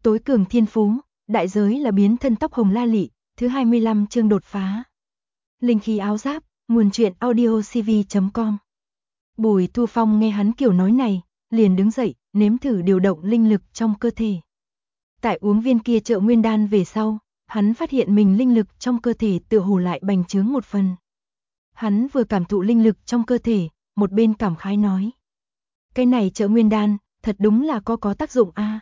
Tối cường thiên phú, đại giới là biến thân tóc hồng la lị, thứ 25 chương đột phá. Linh khí áo giáp, nguồn truyện audiocv.com. Bùi Thu Phong nghe hắn kiểu nói này, liền đứng dậy, nếm thử điều động linh lực trong cơ thể. Tại uống viên kia trợ nguyên đan về sau, hắn phát hiện mình linh lực trong cơ thể tựa hồ lại bành trướng một phần. Hắn vừa cảm thụ linh lực trong cơ thể, một bên cảm khái nói: cái này trợ nguyên đan, thật đúng là có tác dụng a.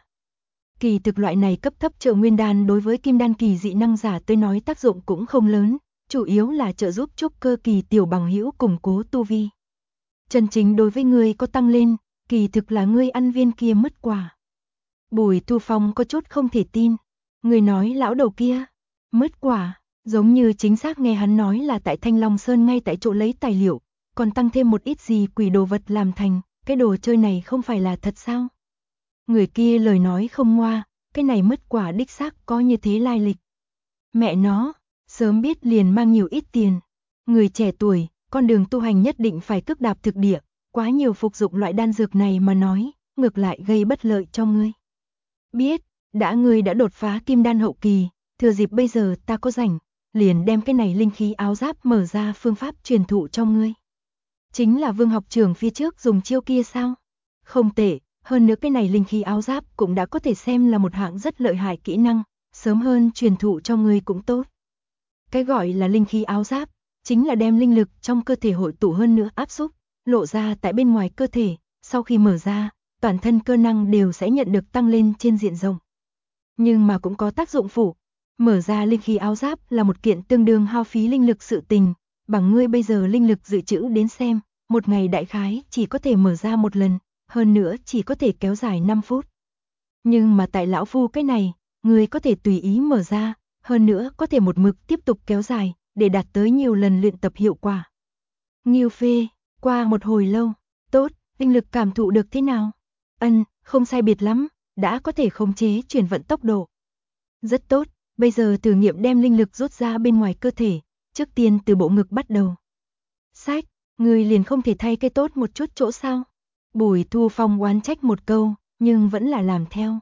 Kỳ thực loại này cấp thấp trợ nguyên đan đối với kim đan kỳ dị năng giả tới nói tác dụng cũng không lớn, chủ yếu là trợ giúp trúc cơ kỳ tiểu bằng hữu củng cố tu vi. Chân chính đối với ngươi có tăng lên, kỳ thực là ngươi ăn viên kia mất quả. Bùi Thu Phong có chút không thể tin. Ngươi nói lão đầu kia mất quả, giống như chính xác nghe hắn nói là tại Thanh Long Sơn ngay tại chỗ lấy tài liệu, còn tăng thêm một ít gì quỷ đồ vật làm thành, cái đồ chơi này không phải là thật sao? Người kia lời nói không ngoa, cái này mất quả đích xác có như thế lai lịch. Mẹ nó, sớm biết liền mang nhiều ít tiền. Người trẻ tuổi, con đường tu hành nhất định phải cước đạp thực địa, quá nhiều phục dụng loại đan dược này mà nói, ngược lại gây bất lợi cho ngươi. Biết, ngươi đã đột phá kim đan hậu kỳ, thừa dịp bây giờ ta có rảnh, liền đem cái này linh khí áo giáp mở ra phương pháp truyền thụ cho ngươi. Chính là Vương học trưởng phía trước dùng chiêu kia sao? Không tệ, hơn nữa cái này linh khí áo giáp cũng đã có thể xem là một hạng rất lợi hại kỹ năng, sớm hơn truyền thụ cho ngươi cũng tốt. Cái gọi là linh khí áo giáp, chính là đem linh lực trong cơ thể hội tụ hơn nữa áp xúc, lộ ra tại bên ngoài cơ thể, sau khi mở ra, toàn thân cơ năng đều sẽ nhận được tăng lên trên diện rộng. Nhưng mà cũng có tác dụng phụ, mở ra linh khí áo giáp là một kiện tương đương hao phí linh lực sự tình, bằng ngươi bây giờ linh lực dự trữ đến xem, một ngày đại khái chỉ có thể mở ra một lần, hơn nữa chỉ có thể kéo dài 5 phút. Nhưng mà tại lão phu cái này, ngươi có thể tùy ý mở ra, hơn nữa có thể một mực tiếp tục kéo dài, để đạt tới nhiều lần luyện tập hiệu quả. Nghiêu phê, qua một hồi lâu, tốt, linh lực cảm thụ được thế nào? Không sai biệt lắm, đã có thể khống chế chuyển vận tốc độ. Rất tốt, bây giờ thử nghiệm đem linh lực rút ra bên ngoài cơ thể, trước tiên từ bộ ngực bắt đầu. Sách, ngươi liền không thể thay cái tốt một chút chỗ sao? Bùi Thu Phong oán trách một câu, nhưng vẫn là làm theo.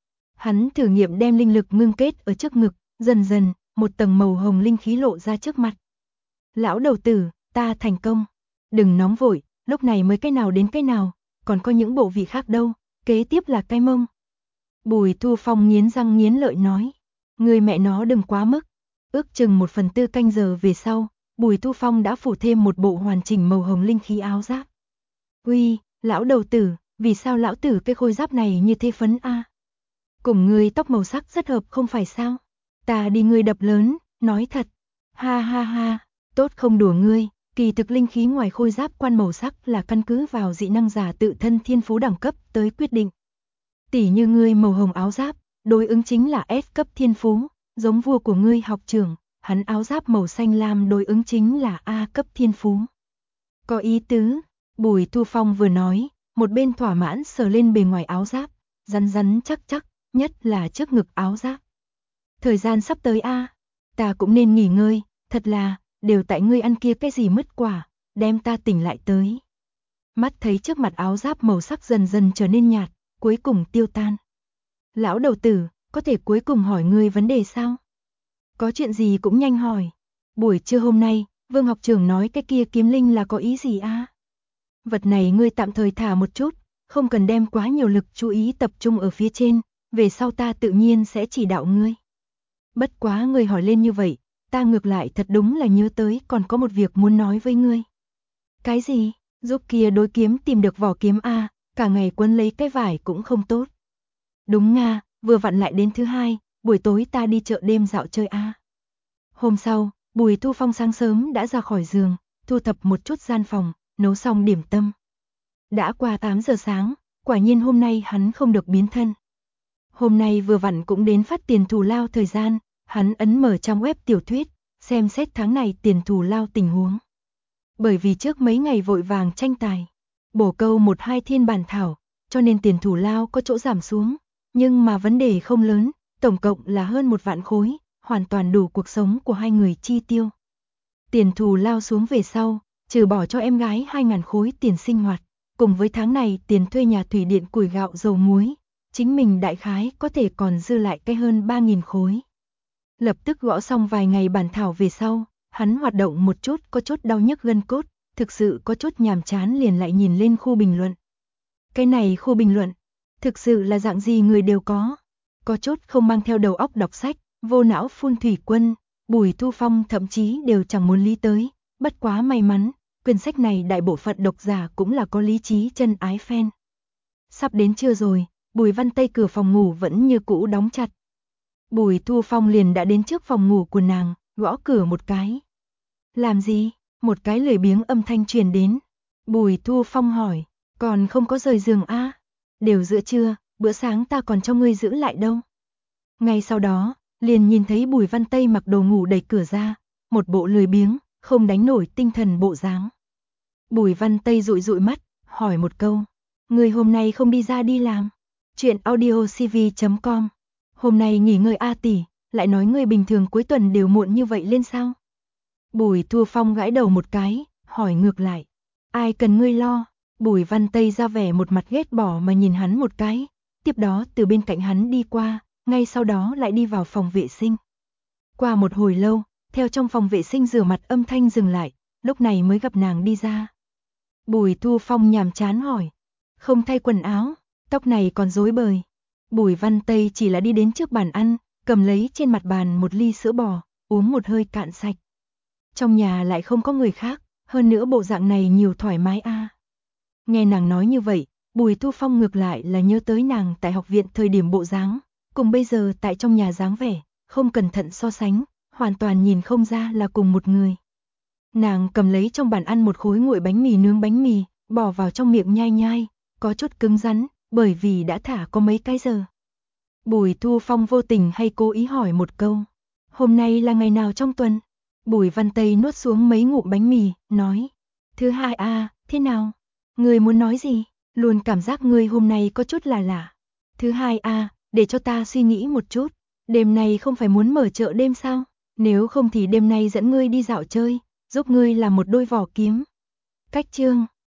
Hắn thử nghiệm đem linh lực ngưng kết ở trước ngực, dần dần, một tầng màu hồng linh khí lộ ra trước mặt. Lão đầu tử, ta thành công. Đừng nóng vội, lúc này mới cái nào đến cái nào, còn có những bộ vị khác đâu, kế tiếp là cái mông. Bùi Thu Phong nghiến răng nghiến lợi nói, người mẹ nó đừng quá mức. Ước chừng 1/4 canh giờ về sau, Bùi Thu Phong đã phủ thêm một bộ hoàn chỉnh màu hồng linh khí áo giáp. Uy, lão đầu tử, vì sao lão tử cái khôi giáp này như thế phấn a? Cùng ngươi tóc màu sắc rất hợp không phải sao? Ta đi ngươi đập lớn, nói thật. Ha ha ha, tốt không đùa ngươi, kỳ thực linh khí ngoài khôi giáp quan màu sắc là căn cứ vào dị năng giả tự thân thiên phú đẳng cấp tới quyết định. Tỷ như ngươi màu hồng áo giáp, đối ứng chính là S cấp thiên phú, giống vua của ngươi học trưởng, hắn áo giáp màu xanh lam đối ứng chính là A cấp thiên phú. Có ý tứ, Bùi Thu Phong vừa nói, một bên thỏa mãn sờ lên bề ngoài áo giáp, rắn rắn chắc chắc, nhất là trước ngực áo giáp. Thời gian sắp tới a, ta cũng nên nghỉ ngơi, thật là, đều tại ngươi ăn kia cái gì mất quả, đem ta tỉnh lại tới. Mắt thấy trước mặt áo giáp màu sắc dần dần trở nên nhạt, cuối cùng tiêu tan. Lão đầu tử, có thể cuối cùng hỏi ngươi vấn đề sao? Có chuyện gì cũng nhanh hỏi. Buổi trưa hôm nay, Vương học trưởng nói cái kia kiếm linh là có ý gì a? Vật này ngươi tạm thời thả một chút, không cần đem quá nhiều lực chú ý tập trung ở phía trên, về sau ta tự nhiên sẽ chỉ đạo ngươi. Bất quá ngươi hỏi lên như vậy, ta ngược lại thật đúng là nhớ tới còn có một việc muốn nói với ngươi. Cái gì? Giúp kia đối kiếm tìm được vỏ kiếm a, cả ngày quấn lấy cái vải cũng không tốt. Đúng nga, vừa vặn lại đến thứ hai, buổi tối ta đi chợ đêm dạo chơi a. Hôm sau, Bùi Thu Phong sáng sớm đã ra khỏi giường, thu thập một chút gian phòng, nấu xong điểm tâm. Đã qua 8 giờ sáng, quả nhiên hôm nay hắn không được biến thân. Hôm nay vừa vặn cũng đến phát tiền thù lao thời gian, hắn ấn mở trang web tiểu thuyết, xem xét tháng này tiền thù lao tình huống. Bởi vì trước mấy ngày vội vàng tranh tài, bổ câu 1-2 thiên bản thảo, cho nên tiền thù lao có chỗ giảm xuống, nhưng mà vấn đề không lớn, tổng cộng là hơn 1 vạn khối, hoàn toàn đủ cuộc sống của hai người chi tiêu. Tiền thù lao xuống về sau, trừ bỏ cho em gái 2.000 khối tiền sinh hoạt, cùng với tháng này tiền thuê nhà thủy điện củi gạo dầu muối, chính mình đại khái có thể còn dư lại cái hơn 3.000 khối. Lập tức gõ xong vài ngày bản thảo về sau, hắn hoạt động một chút có chút đau nhức gân cốt, thực sự có chút nhàm chán liền lại nhìn lên khu bình luận. Cái này khu bình luận, thực sự là dạng gì người đều có chút không mang theo đầu óc đọc sách, vô não phun thủy quân, Bùi Thu Phong thậm chí đều chẳng muốn lý tới, bất quá may mắn, quyển sách này đại bộ phận độc giả cũng là có lý trí chân ái fan. Sắp đến trưa rồi, Bùi Văn Tây cửa phòng ngủ vẫn như cũ đóng chặt. Bùi Thu Phong liền đã đến trước phòng ngủ của nàng, gõ cửa một cái. Làm gì? Một cái lười biếng âm thanh truyền đến. Bùi Thu Phong hỏi, còn không có rời giường a? Đều giữa trưa, bữa sáng ta còn cho ngươi giữ lại đâu. Ngay sau đó, liền nhìn thấy Bùi Văn Tây mặc đồ ngủ đẩy cửa ra, một bộ lười biếng, không đánh nổi tinh thần bộ dáng. Bùi Văn Tây dụi dụi mắt, hỏi một câu, ngươi hôm nay không đi ra đi làm? Chuyện audiocv.com. Hôm nay nghỉ ngơi a tỷ, lại nói ngươi bình thường cuối tuần đều muộn như vậy lên sao? Bùi Thu Phong gãi đầu một cái, hỏi ngược lại, ai cần ngươi lo? Bùi Văn Tây ra vẻ một mặt ghét bỏ mà nhìn hắn một cái, tiếp đó từ bên cạnh hắn đi qua, ngay sau đó lại đi vào phòng vệ sinh. Qua một hồi lâu, theo trong phòng vệ sinh rửa mặt âm thanh dừng lại, lúc này mới gặp nàng đi ra. Bùi Thu Phong nhàm chán hỏi, không thay quần áo, tóc này còn rối bời. Bùi Văn Tây chỉ là đi đến trước bàn ăn, cầm lấy trên mặt bàn một ly sữa bò, uống một hơi cạn sạch. Trong nhà lại không có người khác, hơn nữa bộ dạng này nhiều thoải mái a. Nghe nàng nói như vậy, Bùi Thu Phong ngược lại là nhớ tới nàng tại học viện thời điểm bộ dáng, cùng bây giờ tại trong nhà dáng vẻ, không cẩn thận so sánh, hoàn toàn nhìn không ra là cùng một người. Nàng cầm lấy trong bàn ăn một khối nguội bánh mì nướng bánh mì, bỏ vào trong miệng nhai nhai, có chút cứng rắn, bởi vì đã thả có mấy cái giờ. Bùi Thu Phong vô tình hay cố ý hỏi một câu, hôm nay là ngày nào trong tuần? Bùi Văn Tây nuốt xuống mấy ngụm bánh mì, nói, thứ hai a, thế nào? Ngươi muốn nói gì? Luôn cảm giác ngươi hôm nay có chút là lạ. Thứ hai a, để cho ta suy nghĩ một chút, đêm nay không phải muốn mở chợ đêm sao? Nếu không thì đêm nay dẫn ngươi đi dạo chơi, giúp ngươi làm một đôi vỏ kiếm. Cách chương